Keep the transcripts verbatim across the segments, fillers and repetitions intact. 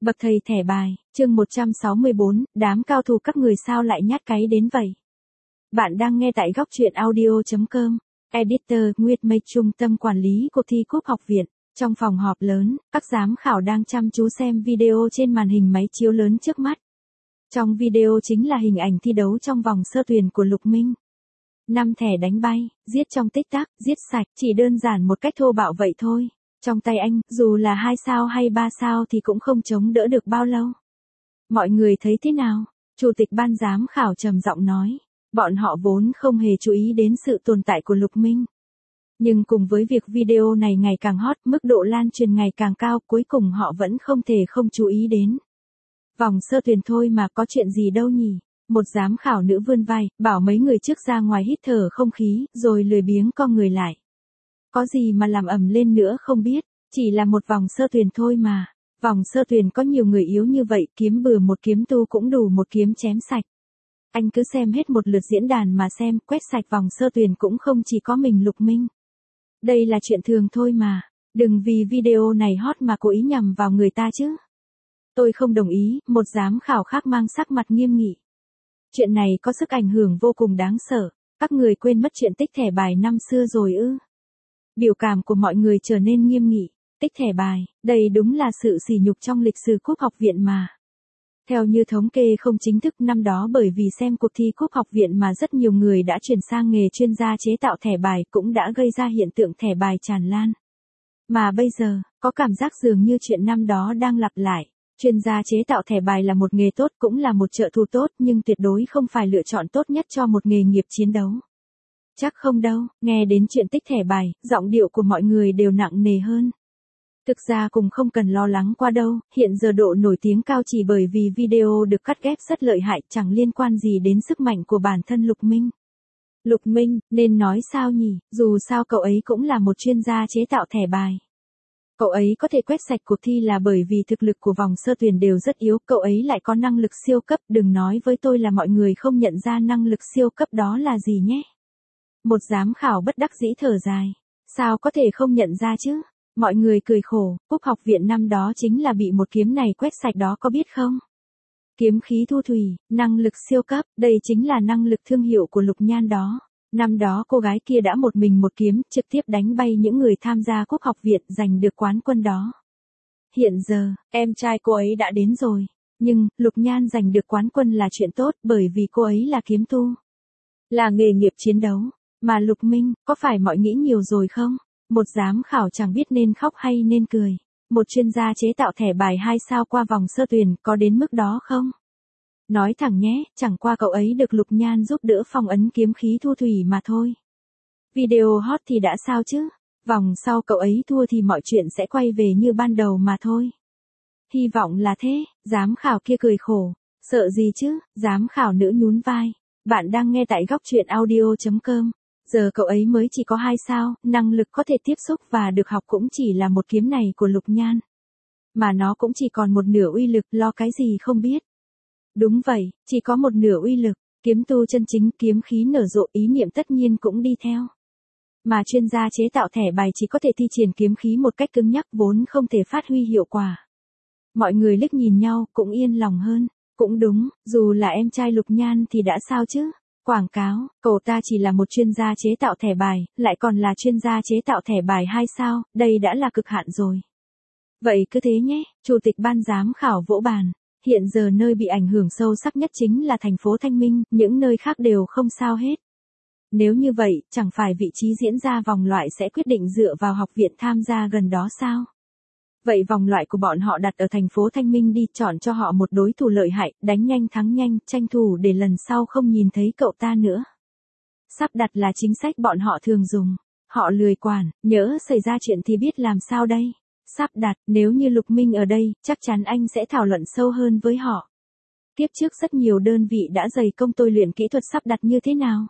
Bậc thầy thẻ bài, chương một trăm sáu mươi bốn, đám cao thủ các người sao lại nhát cái đến vậy? Bạn đang nghe tại góc truyện audio chấm com. Editor, Nguyệt Mây, Trung tâm quản lý cuộc thi Cúp học viện. Trong phòng họp lớn, các giám khảo đang chăm chú xem video trên màn hình máy chiếu lớn trước mắt. Trong video chính là hình ảnh thi đấu trong vòng sơ tuyển của Lục Minh. Năm thẻ đánh bay, giết trong tích tắc, giết sạch, chỉ đơn giản một cách thô bạo vậy thôi. Trong tay anh, dù là hai sao hay ba sao thì cũng không chống đỡ được bao lâu. Mọi người thấy thế nào? Chủ tịch ban giám khảo trầm giọng nói. Bọn họ vốn không hề chú ý đến sự tồn tại của Lục Minh. Nhưng cùng với việc video này ngày càng hot, mức độ lan truyền ngày càng cao, cuối cùng họ vẫn không thể không chú ý đến. Vòng sơ tuyển thôi mà có chuyện gì đâu nhỉ? Một giám khảo nữ vươn vai, bảo mấy người trước ra ngoài hít thở không khí, rồi lười biếng co người lại. Có gì mà làm ầm lên nữa không biết, chỉ là một vòng sơ tuyển thôi mà. Vòng sơ tuyển có nhiều người yếu như vậy, kiếm bừa một kiếm tu cũng đủ một kiếm chém sạch. Anh cứ xem hết một lượt diễn đàn mà xem, quét sạch vòng sơ tuyển cũng không chỉ có mình Lục Minh. Đây là chuyện thường thôi mà, đừng vì video này hot mà cố ý nhằm vào người ta chứ. Tôi không đồng ý, một giám khảo khác mang sắc mặt nghiêm nghị. Chuyện này có sức ảnh hưởng vô cùng đáng sợ, các người quên mất chuyện tích thẻ bài năm xưa rồi ư? Biểu cảm của mọi người trở nên nghiêm nghị. Tích thẻ bài, đây đúng là sự sỉ nhục trong lịch sử Cúp học viện mà. Theo như thống kê không chính thức, năm đó bởi vì xem cuộc thi Cúp học viện mà rất nhiều người đã chuyển sang nghề chuyên gia chế tạo thẻ bài, cũng đã gây ra hiện tượng thẻ bài tràn lan. Mà bây giờ, có cảm giác dường như chuyện năm đó đang lặp lại. Chuyên gia chế tạo thẻ bài là một nghề tốt, cũng là một trợ thủ tốt, nhưng tuyệt đối không phải lựa chọn tốt nhất cho một nghề nghiệp chiến đấu. Chắc không đâu, nghe đến chuyện tích thẻ bài, giọng điệu của mọi người đều nặng nề hơn. Thực ra cũng không cần lo lắng qua đâu, hiện giờ độ nổi tiếng cao chỉ bởi vì video được cắt ghép rất lợi hại, chẳng liên quan gì đến sức mạnh của bản thân Lục Minh. Lục Minh, nên nói sao nhỉ, dù sao cậu ấy cũng là một chuyên gia chế tạo thẻ bài. Cậu ấy có thể quét sạch cuộc thi là bởi vì thực lực của vòng sơ tuyển đều rất yếu, cậu ấy lại có năng lực siêu cấp, đừng nói với tôi là mọi người không nhận ra năng lực siêu cấp đó là gì nhé. Một giám khảo bất đắc dĩ thở dài. Sao có thể không nhận ra chứ? Mọi người cười khổ, Cúp học viện năm đó chính là bị một kiếm này quét sạch đó có biết không? Kiếm khí thu thủy, năng lực siêu cấp, đây chính là năng lực thương hiệu của Lục Nhan đó. Năm đó cô gái kia đã một mình một kiếm, trực tiếp đánh bay những người tham gia Cúp học viện, giành được quán quân đó. Hiện giờ, em trai cô ấy đã đến rồi. Nhưng, Lục Nhan giành được quán quân là chuyện tốt, bởi vì cô ấy là kiếm tu. Là nghề nghiệp chiến đấu. Mà Lục Minh, có phải mọi nghĩ nhiều rồi không? Một giám khảo chẳng biết nên khóc hay nên cười. Một chuyên gia chế tạo thẻ bài hai sao qua vòng sơ tuyển, có đến mức đó không? Nói thẳng nhé, chẳng qua cậu ấy được Lục Nhan giúp đỡ phong ấn kiếm khí thu thủy mà thôi. Video hot thì đã sao chứ? Vòng sau cậu ấy thua thì mọi chuyện sẽ quay về như ban đầu mà thôi. Hy vọng là thế, giám khảo kia cười khổ. Sợ gì chứ, giám khảo nữ nhún vai. Bạn đang nghe tại góc truyện audio chấm com. Giờ cậu ấy mới chỉ có hai sao, năng lực có thể tiếp xúc và được học cũng chỉ là một kiếm này của Lục Nhan. Mà nó cũng chỉ còn một nửa uy lực, lo cái gì không biết. Đúng vậy, chỉ có một nửa uy lực, kiếm tu chân chính, kiếm khí nở rộ, ý niệm tất nhiên cũng đi theo. Mà chuyên gia chế tạo thẻ bài chỉ có thể thi triển kiếm khí một cách cứng nhắc, vốn không thể phát huy hiệu quả. Mọi người liếc nhìn nhau, cũng yên lòng hơn. Cũng đúng, dù là em trai Lục Nhan thì đã sao chứ? Quảng cáo, cậu ta chỉ là một chuyên gia chế tạo thẻ bài, lại còn là chuyên gia chế tạo thẻ bài hai sao, đây đã là cực hạn rồi. Vậy cứ thế nhé, chủ tịch ban giám khảo vỗ bàn. Hiện giờ nơi bị ảnh hưởng sâu sắc nhất chính là thành phố Thanh Minh, những nơi khác đều không sao hết. Nếu như vậy, chẳng phải vị trí diễn ra vòng loại sẽ quyết định dựa vào học viện tham gia gần đó sao? Vậy vòng loại của bọn họ đặt ở thành phố Thanh Minh đi, chọn cho họ một đối thủ lợi hại, đánh nhanh thắng nhanh, tranh thủ để lần sau không nhìn thấy cậu ta nữa. Sắp đặt là chính sách bọn họ thường dùng. Họ lười quản, nhỡ xảy ra chuyện thì biết làm sao đây? Sắp đặt, nếu như Lục Minh ở đây, chắc chắn anh sẽ thảo luận sâu hơn với họ. Kiếp trước rất nhiều đơn vị đã dày công tôi luyện kỹ thuật sắp đặt như thế nào?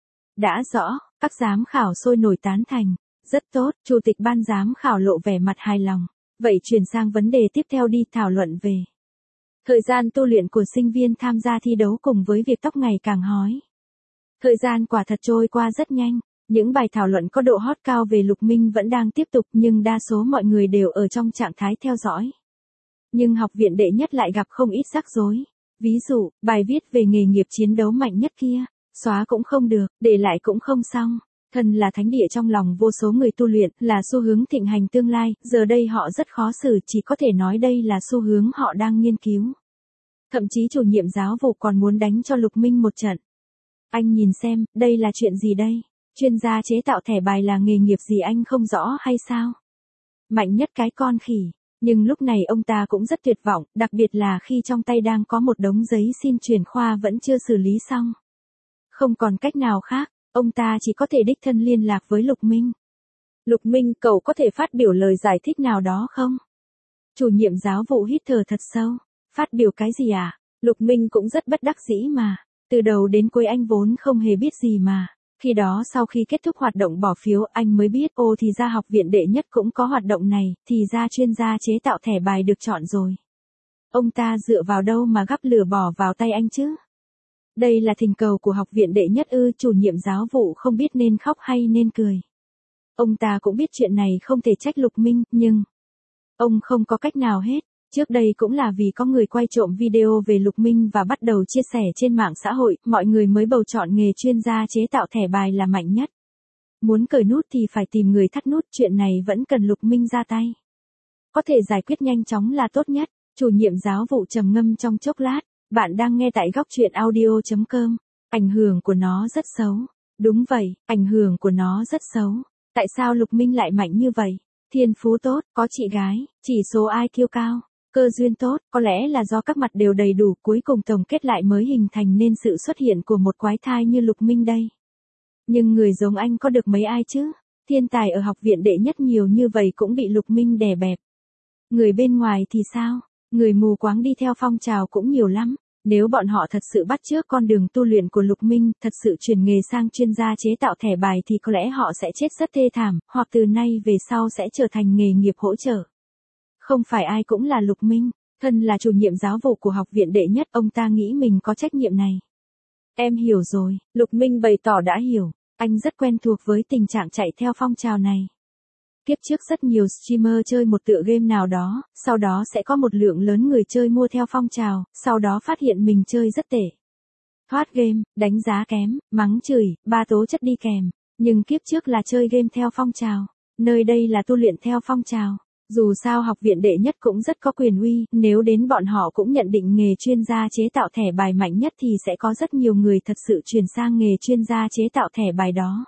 Đã rõ, các giám khảo sôi nổi tán thành. Rất tốt, chủ tịch ban giám khảo lộ vẻ mặt hài lòng. Vậy chuyển sang vấn đề tiếp theo đi, thảo luận về thời gian tu luyện của sinh viên tham gia thi đấu cùng với việc tóc ngày càng hói. Thời gian quả thật trôi qua rất nhanh, những bài thảo luận có độ hot cao về Lục Minh vẫn đang tiếp tục, nhưng đa số mọi người đều ở trong trạng thái theo dõi. Nhưng học viện đệ nhất lại gặp không ít rắc rối. Ví dụ, bài viết về nghề nghiệp chiến đấu mạnh nhất kia, xóa cũng không được, để lại cũng không xong. Thần là thánh địa trong lòng vô số người tu luyện, là xu hướng thịnh hành tương lai, giờ đây họ rất khó xử, chỉ có thể nói đây là xu hướng họ đang nghiên cứu. Thậm chí chủ nhiệm giáo vụ còn muốn đánh cho Lục Minh một trận. Anh nhìn xem, đây là chuyện gì đây? Chuyên gia chế tạo thẻ bài là nghề nghiệp gì anh không rõ hay sao? Mạnh nhất cái con khỉ. Nhưng lúc này ông ta cũng rất tuyệt vọng, đặc biệt là khi trong tay đang có một đống giấy xin chuyển khoa vẫn chưa xử lý xong. Không còn cách nào khác, ông ta chỉ có thể đích thân liên lạc với Lục Minh. Lục Minh, cậu có thể phát biểu lời giải thích nào đó không? Chủ nhiệm giáo vụ hít thở thật sâu. Phát biểu cái gì à? Lục Minh cũng rất bất đắc dĩ mà. Từ đầu đến cuối anh vốn không hề biết gì mà. Khi đó sau khi kết thúc hoạt động bỏ phiếu anh mới biết ô thì ra học viện đệ nhất cũng có hoạt động này, thì ra chuyên gia chế tạo thẻ bài được chọn rồi. Ông ta dựa vào đâu mà gắp lửa bỏ vào tay anh chứ? Đây là thỉnh cầu của học viện đệ nhất ư? Chủ nhiệm giáo vụ không biết nên khóc hay nên cười. Ông ta cũng biết chuyện này không thể trách Lục Minh, nhưng ông không có cách nào hết. Trước đây cũng là vì có người quay trộm video về Lục Minh và bắt đầu chia sẻ trên mạng xã hội, mọi người mới bầu chọn nghề chuyên gia chế tạo thẻ bài là mạnh nhất. Muốn cởi nút thì phải tìm người thắt nút, chuyện này vẫn cần Lục Minh ra tay. Có thể giải quyết nhanh chóng là tốt nhất. Chủ nhiệm giáo vụ trầm ngâm trong chốc lát, bạn đang nghe tại góc truyện audio chấm com. Ảnh hưởng của nó rất xấu. Đúng vậy, ảnh hưởng của nó rất xấu. Tại sao Lục Minh lại mạnh như vậy? Thiên phú tốt, có chị gái, chỉ số i kiu cao. Cơ duyên tốt, có lẽ là do các mặt đều đầy đủ, cuối cùng tổng kết lại mới hình thành nên sự xuất hiện của một quái thai như Lục Minh đây. Nhưng người giống anh có được mấy ai chứ? Thiên tài ở học viện đệ nhất nhiều như vậy cũng bị Lục Minh đè bẹp. Người bên ngoài thì sao? Người mù quáng đi theo phong trào cũng nhiều lắm. Nếu bọn họ thật sự bắt chước con đường tu luyện của Lục Minh, thật sự chuyển nghề sang chuyên gia chế tạo thẻ bài thì có lẽ họ sẽ chết rất thê thảm, hoặc từ nay về sau sẽ trở thành nghề nghiệp hỗ trợ. Không phải ai cũng là Lục Minh, thân là chủ nhiệm giáo vụ của học viện đệ nhất, ông ta nghĩ mình có trách nhiệm này. Em hiểu rồi, Lục Minh bày tỏ đã hiểu, anh rất quen thuộc với tình trạng chạy theo phong trào này. Kiếp trước rất nhiều streamer chơi một tựa game nào đó, sau đó sẽ có một lượng lớn người chơi mua theo phong trào, sau đó phát hiện mình chơi rất tệ. Thoát game, đánh giá kém, mắng chửi, ba tố chất đi kèm, nhưng kiếp trước là chơi game theo phong trào, nơi đây là tu luyện theo phong trào. Dù sao học viện đệ nhất cũng rất có quyền uy, nếu đến bọn họ cũng nhận định nghề chuyên gia chế tạo thẻ bài mạnh nhất thì sẽ có rất nhiều người thật sự chuyển sang nghề chuyên gia chế tạo thẻ bài đó.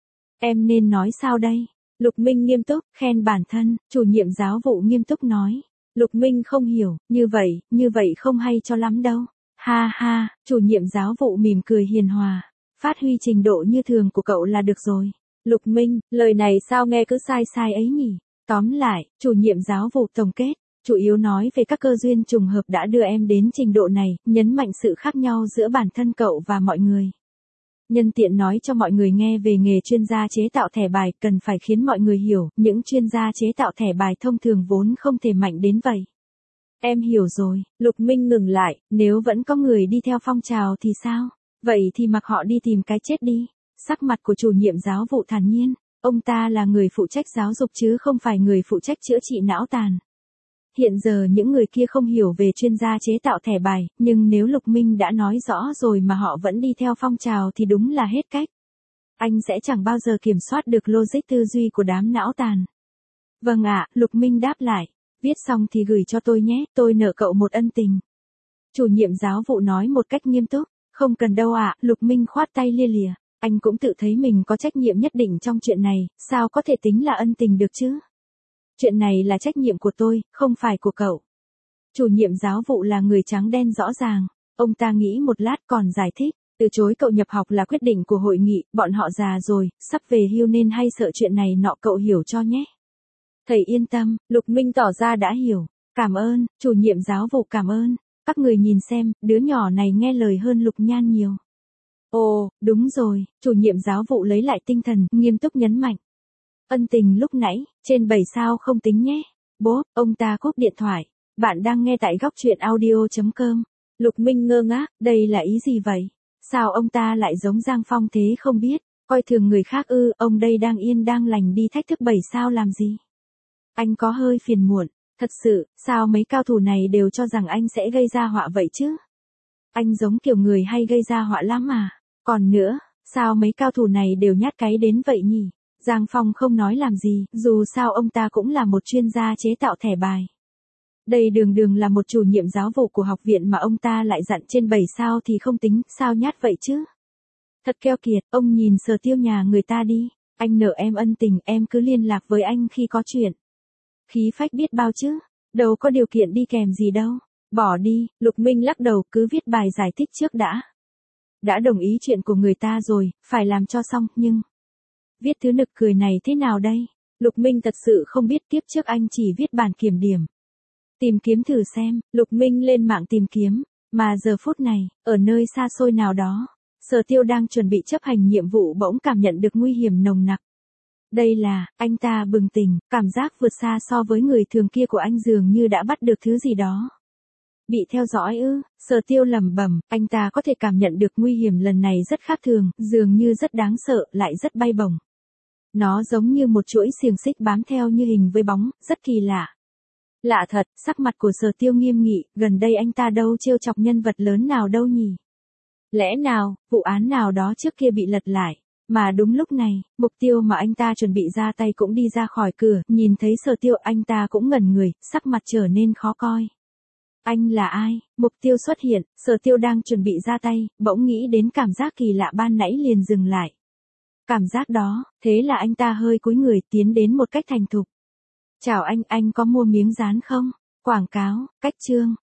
Em nên nói sao đây? Lục Minh nghiêm túc, khen bản thân, chủ nhiệm giáo vụ nghiêm túc nói. Lục Minh không hiểu, như vậy, như vậy không hay cho lắm đâu. Ha ha, chủ nhiệm giáo vụ mỉm cười hiền hòa. Phát huy trình độ như thường của cậu là được rồi. Lục Minh, lời này sao nghe cứ sai sai ấy nhỉ? Tóm lại, chủ nhiệm giáo vụ tổng kết, chủ yếu nói về các cơ duyên trùng hợp đã đưa em đến trình độ này, nhấn mạnh sự khác nhau giữa bản thân cậu và mọi người. Nhân tiện nói cho mọi người nghe về nghề chuyên gia chế tạo thẻ bài, cần phải khiến mọi người hiểu, những chuyên gia chế tạo thẻ bài thông thường vốn không thể mạnh đến vậy. Em hiểu rồi, Lục Minh ngừng lại, nếu vẫn có người đi theo phong trào thì sao? Vậy thì mặc họ đi tìm cái chết đi. Sắc mặt của chủ nhiệm giáo vụ thản nhiên. Ông ta là người phụ trách giáo dục chứ không phải người phụ trách chữa trị não tàn. Hiện giờ những người kia không hiểu về chuyên gia chế tạo thẻ bài, nhưng nếu Lục Minh đã nói rõ rồi mà họ vẫn đi theo phong trào thì đúng là hết cách. Anh sẽ chẳng bao giờ kiểm soát được logic tư duy của đám não tàn. Vâng ạ, Lục Minh đáp lại. Viết xong thì gửi cho tôi nhé, tôi nợ cậu một ân tình. Chủ nhiệm giáo vụ nói một cách nghiêm túc. Không cần đâu ạ, Lục Minh khoát tay lia lịa. Anh cũng tự thấy mình có trách nhiệm nhất định trong chuyện này, sao có thể tính là ân tình được chứ? Chuyện này là trách nhiệm của tôi, không phải của cậu. Chủ nhiệm giáo vụ là người trắng đen rõ ràng. Ông ta nghĩ một lát còn giải thích. Từ chối cậu nhập học là quyết định của hội nghị, bọn họ già rồi, sắp về hưu nên hay sợ chuyện này nọ, cậu hiểu cho nhé. Thầy yên tâm, Lục Minh tỏ ra đã hiểu. Cảm ơn, chủ nhiệm giáo vụ cảm ơn. Các người nhìn xem, đứa nhỏ này nghe lời hơn Lục Nhan nhiều. Ồ, đúng rồi, chủ nhiệm giáo vụ lấy lại tinh thần, nghiêm túc nhấn mạnh. Ân tình lúc nãy, trên bảy sao không tính nhé. Bố, ông ta cúp điện thoại. Bạn đang nghe tại góc truyện audio chấm com. Lục Minh ngơ ngác, đây là ý gì vậy? Sao ông ta lại giống Giang Phong thế không biết? Coi thường người khác ư, ông đây đang yên đang lành đi thách thức bảy sao làm gì? Anh có hơi phiền muộn. Thật sự, sao mấy cao thủ này đều cho rằng anh sẽ gây ra họa vậy chứ? Anh giống kiểu người hay gây ra họa lắm mà. Còn nữa, sao mấy cao thủ này đều nhát cái đến vậy nhỉ? Giang Phong không nói làm gì, dù sao ông ta cũng là một chuyên gia chế tạo thẻ bài. Đây đường đường là một chủ nhiệm giáo vụ của học viện mà ông ta lại dặn trên bảy sao thì không tính, sao nhát vậy chứ? Thật keo kiệt, ông nhìn Sở Tiêu nhà người ta đi, anh nợ em ân tình, em cứ liên lạc với anh khi có chuyện. Khí phách biết bao chứ, đâu có điều kiện đi kèm gì đâu. Bỏ đi, Lục Minh lắc đầu, cứ viết bài giải thích trước đã. Đã đồng ý chuyện của người ta rồi, phải làm cho xong, nhưng... Viết thứ nực cười này thế nào đây? Lục Minh thật sự không biết, tiếp trước anh chỉ viết bản kiểm điểm. Tìm kiếm thử xem, Lục Minh lên mạng tìm kiếm, mà giờ phút này, ở nơi xa xôi nào đó, Sở Tiêu đang chuẩn bị chấp hành nhiệm vụ bỗng cảm nhận được nguy hiểm nồng nặc. Đây là, anh ta bừng tỉnh, cảm giác vượt xa so với người thường kia của anh dường như đã bắt được thứ gì đó. Bị theo dõi ư? Sở Tiêu lẩm bẩm, anh ta có thể cảm nhận được nguy hiểm lần này rất khác thường, dường như rất đáng sợ, lại rất bay bổng. Nó giống như một chuỗi xiềng xích bám theo như hình với bóng, rất kỳ lạ. Lạ thật, sắc mặt của Sở Tiêu nghiêm nghị, gần đây anh ta đâu trêu chọc nhân vật lớn nào đâu nhỉ? Lẽ nào, vụ án nào đó trước kia bị lật lại? Mà đúng lúc này, mục tiêu mà anh ta chuẩn bị ra tay cũng đi ra khỏi cửa, nhìn thấy Sở Tiêu anh ta cũng ngẩn người, sắc mặt trở nên khó coi. Anh là ai? Mục tiêu xuất hiện, Sở Tiêu đang chuẩn bị ra tay, bỗng nghĩ đến cảm giác kỳ lạ ban nãy liền dừng lại. Cảm giác đó, thế là anh ta hơi cúi người tiến đến một cách thành thục. Chào anh, anh có mua miếng dán không? Quảng cáo, cách chương.